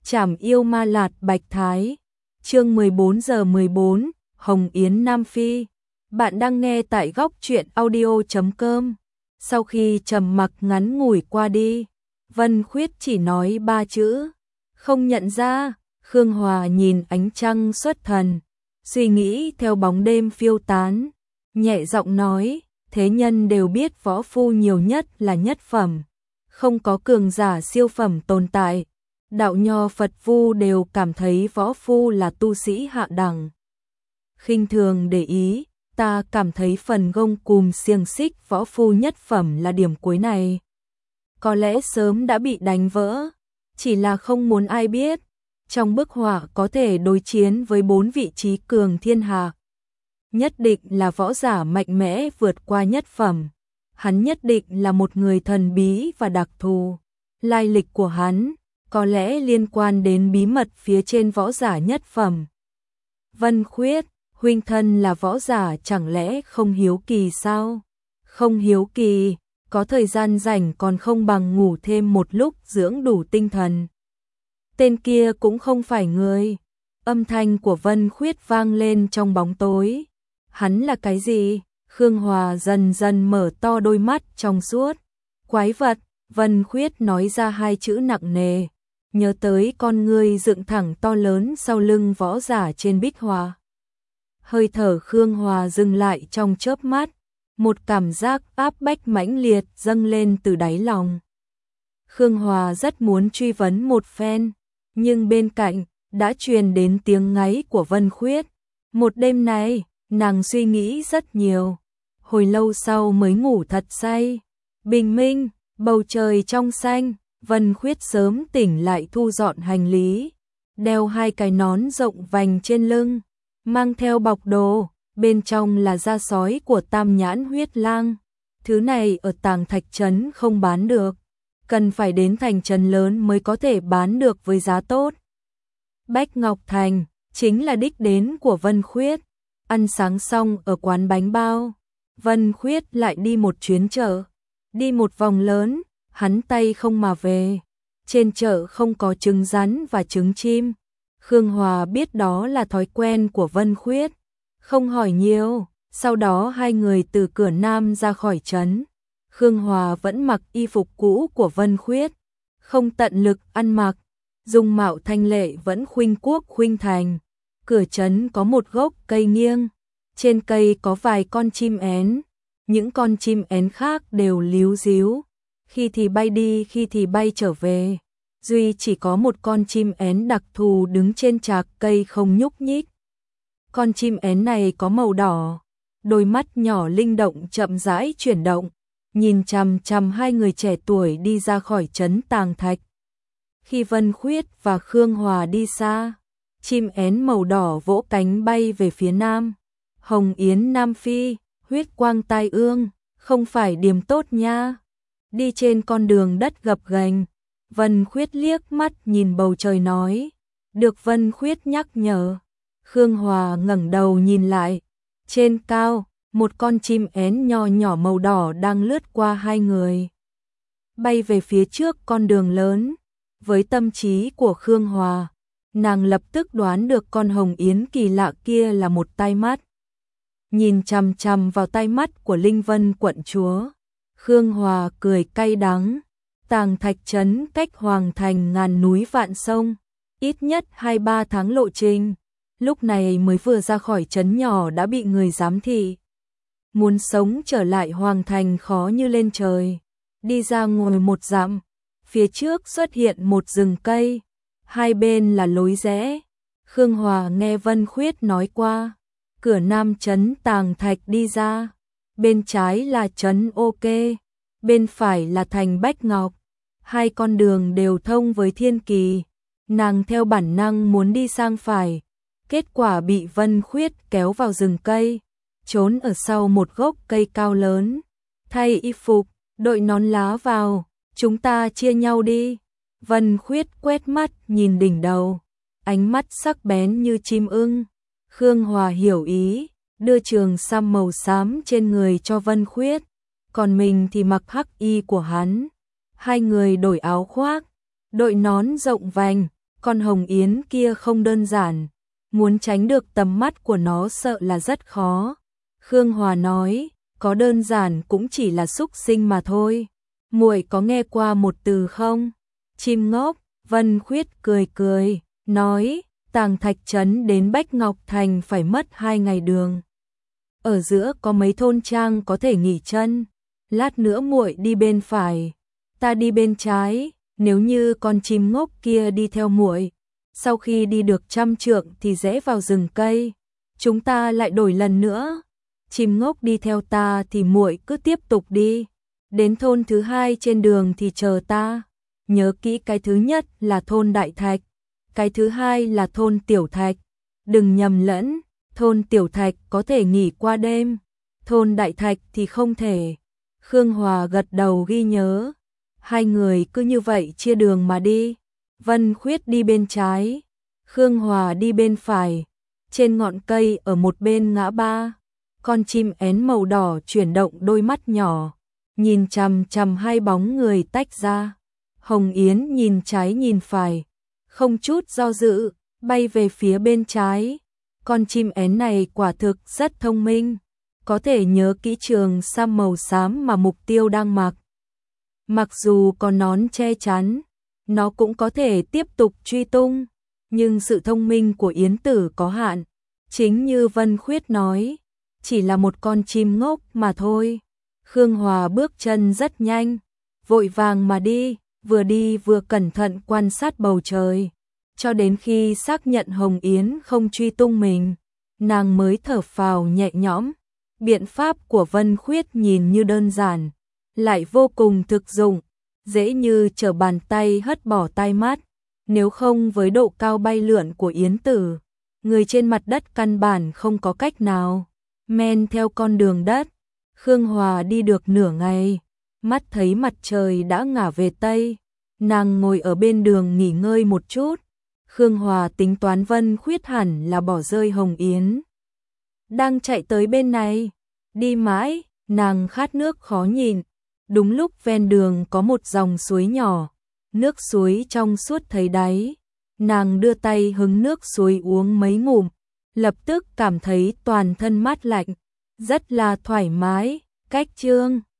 Trảm yêu ma lạt bạch thái. Chương 14:14, Hồng Yến Nam Phi. Bạn đang nghe tại góc truyện audio.com. Sau khi trầm mặc ngắn ngủi qua đi, Vân Khuyết chỉ nói 3 chữ: không nhận ra. Khương Hòa nhìn ánh trăng xuất thần, suy nghĩ theo bóng đêm phiêu tán, nhẹ giọng nói: thế nhân đều biết võ phu nhiều nhất là nhất phẩm, không có cường giả siêu phẩm tồn tại. Đạo nho Phật vu đều cảm thấy võ phu là tu sĩ hạ đẳng, khinh thường để ý. Ta cảm thấy phần gông cùm xiềng xích võ phu nhất phẩm là điểm cuối này. Có lẽ sớm đã bị đánh vỡ, chỉ là không muốn ai biết. Trong bức họa có thể đối chiến với 4 vị trí cường thiên hạ, nhất định là võ giả mạnh mẽ vượt qua nhất phẩm. Hắn nhất định là một người thần bí và đặc thù. Lai lịch của hắn có lẽ liên quan đến bí mật phía trên võ giả nhất phẩm. Vân Khuyết, huynh thân là võ giả chẳng lẽ không hiếu kỳ sao? Không hiếu kỳ, có thời gian rảnh còn không bằng ngủ thêm một lúc dưỡng đủ tinh thần. Tên kia cũng không phải người. Âm thanh của Vân Khuyết vang lên trong bóng tối. Hắn là cái gì? Khương Hòa dần dần mở to đôi mắt trong suốt. Quái vật. Vân Khuyết nói ra 2 chữ nặng nề, nhớ tới con ngươi dựng thẳng to lớn sau lưng võ giả trên bích họa. Hơi thở Khương Hòa dừng lại trong chớp mắt, một cảm giác áp bách mãnh liệt dâng lên từ đáy lòng. Khương Hòa rất muốn truy vấn một phen, nhưng bên cạnh đã truyền đến tiếng ngáy của Vân Khuyết. Một đêm này, nàng suy nghĩ rất nhiều, hồi lâu sau mới ngủ thật say. Bình minh, bầu trời trong xanh, Vân Khuyết sớm tỉnh lại thu dọn hành lý, đeo 2 cái nón rộng vành trên lưng, mang theo bọc đồ, bên trong là da sói của Tam Nhãn Huyết Lang. Thứ này ở Tàng Thạch Trấn không bán được, cần phải đến thành trấn lớn mới có thể bán được với giá tốt. Bách Ngọc Thành chính là đích đến của Vân Khuyết. Ăn sáng xong ở quán bánh bao, Vân Khuyết lại đi một chuyến chợ, đi một vòng lớn, hắn tay không mà về. Trên chợ không có trứng rắn và trứng chim. Khương Hòa biết đó là thói quen của Vân Khuyết, không hỏi nhiều. Sau đó 2 người từ cửa nam ra khỏi trấn. Khương Hòa vẫn mặc y phục cũ của Vân Khuyết, không tận lực ăn mặc, dung mạo thanh lệ vẫn khuynh quốc khuynh thành. Cửa trấn có một gốc cây nghiêng, trên cây có vài con chim én, những con chim én khác đều líu ríu, khi thì bay đi khi thì bay trở về. Duy chỉ có một con chim én đặc thù đứng trên trạc cây không nhúc nhích. Con chim én này có màu đỏ, đôi mắt nhỏ linh động chậm rãi chuyển động, nhìn chằm chằm 2 người trẻ tuổi đi ra khỏi trấn Tàng Thạch. Khi Vân Khuyết và Khương Hòa đi xa, chim én màu đỏ vỗ cánh bay về phía nam. Hồng Yến Nam Phi, huyết quang tai ương, không phải điểm tốt nha. Đi trên con đường đất gập ghềnh, Vân Khuyết liếc mắt nhìn bầu trời nói. Được Vân Khuyết nhắc nhở, Khương Hòa ngẩng đầu nhìn lại. Trên cao, một con chim én nho nhỏ màu đỏ đang lướt qua 2 người, bay về phía trước con đường lớn. Với tâm trí của Khương Hòa, nàng lập tức đoán được con Hồng Yến kỳ lạ kia là một tai mắt. Nhìn chằm chằm vào tai mắt của Linh Vân quận chúa, Khương Hòa cười cay đắng. Tàng Thạch Trấn cách Hoàng Thành ngàn núi vạn sông, ít nhất 2-3 tháng lộ trình. Lúc này mới vừa ra khỏi trấn nhỏ đã bị người giám thị. Muốn sống trở lại Hoàng Thành khó như lên trời. Đi ra ngồi 1 dặm, phía trước xuất hiện một rừng cây, 2 bên là lối rẽ. Khương Hòa nghe Vân Khuyết nói qua, cửa nam trấn Tàng Thạch đi ra, bên trái là trấn OK, bên phải là thành Bách Ngọc. 2 con đường đều thông với Thiên Kỳ. Nàng theo bản năng muốn đi sang phải, kết quả bị Vân Khuyết kéo vào rừng cây, trốn ở sau một gốc cây cao lớn. Thay y phục, đội nón lá vào, chúng ta chia nhau đi. Vân Khuyết quét mắt nhìn đỉnh đầu, ánh mắt sắc bén như chim ưng. Khương Hòa hiểu ý, đưa trường sam màu xám trên người cho Vân Khuyết, còn mình thì mặc hắc y của hắn. 2 người đổi áo khoác, đội nón rộng vành, Con Hồng Yến kia không đơn giản, muốn tránh được tầm mắt của nó sợ là rất khó. Khương Hòa nói, có đơn giản cũng chỉ là súc sinh mà thôi. Muội có nghe qua một từ không? Chim ngốc. Vân Khuyết cười cười, nói, Tàng Thạch Trấn đến Bách Ngọc Thành phải mất 2 ngày đường. Ở giữa có mấy thôn trang có thể nghỉ chân. Lát nữa muội đi bên phải, ta đi bên trái. Nếu như con chim ngốc kia đi theo muội, sau khi đi được 100 trượng thì rẽ vào rừng cây, chúng ta lại đổi lần nữa. Chim ngốc đi theo ta thì muội cứ tiếp tục đi, đến thôn thứ 2 trên đường thì chờ ta. Nhớ kỹ, cái thứ nhất là thôn Đại Thạch, cái thứ 2 là thôn Tiểu Thạch. Đừng nhầm lẫn, thôn Tiểu Thạch có thể nghỉ qua đêm, thôn Đại Thạch thì không thể. Khương Hòa gật đầu ghi nhớ. Hai người cứ như vậy chia đường mà đi. Vân Khuyết đi bên trái, Khương Hòa đi bên phải. Trên ngọn cây ở một bên ngã ba, con chim én màu đỏ chuyển động đôi mắt nhỏ, nhìn chằm chằm hai bóng người tách ra. Hồng Yến nhìn trái nhìn phải, không chút do dự, bay về phía bên trái. Con chim én này quả thực rất thông minh, có thể nhớ kỹ trường sam màu xám mà mục tiêu đang mặc. Mặc dù có nón che chắn, nó cũng có thể tiếp tục truy tung, nhưng sự thông minh của Yến Tử có hạn. Chính như Vân Khuyết nói, chỉ là một con chim ngốc mà thôi. Khương Hòa bước chân rất nhanh, vội vàng mà đi vừa cẩn thận quan sát bầu trời, cho đến khi xác nhận Hồng Yến không truy tung mình, nàng mới thở phào nhẹ nhõm. Biện pháp của Vân Khuyết nhìn như đơn giản, lại vô cùng thực dụng, dễ như trở bàn tay hất bỏ tai mắt. Nếu không với độ cao bay lượn của Yến Tử, người trên mặt đất căn bản không có cách nào men theo con đường đất. Khương Hòa đi được nửa ngày, mắt thấy mặt trời đã ngả về Tây, nàng ngồi ở bên đường nghỉ ngơi một chút. Khương Hòa tính toán Vân Khuyết hẳn là bỏ rơi Hồng Yến, đang chạy tới bên này. Đi mãi, nàng khát nước khó nhịn. Đúng lúc ven đường có một dòng suối nhỏ, nước suối trong suốt thấy đáy. Nàng đưa tay hứng nước suối uống mấy ngụm, lập tức cảm thấy toàn thân mát lạnh, rất là thoải mái. Cách chương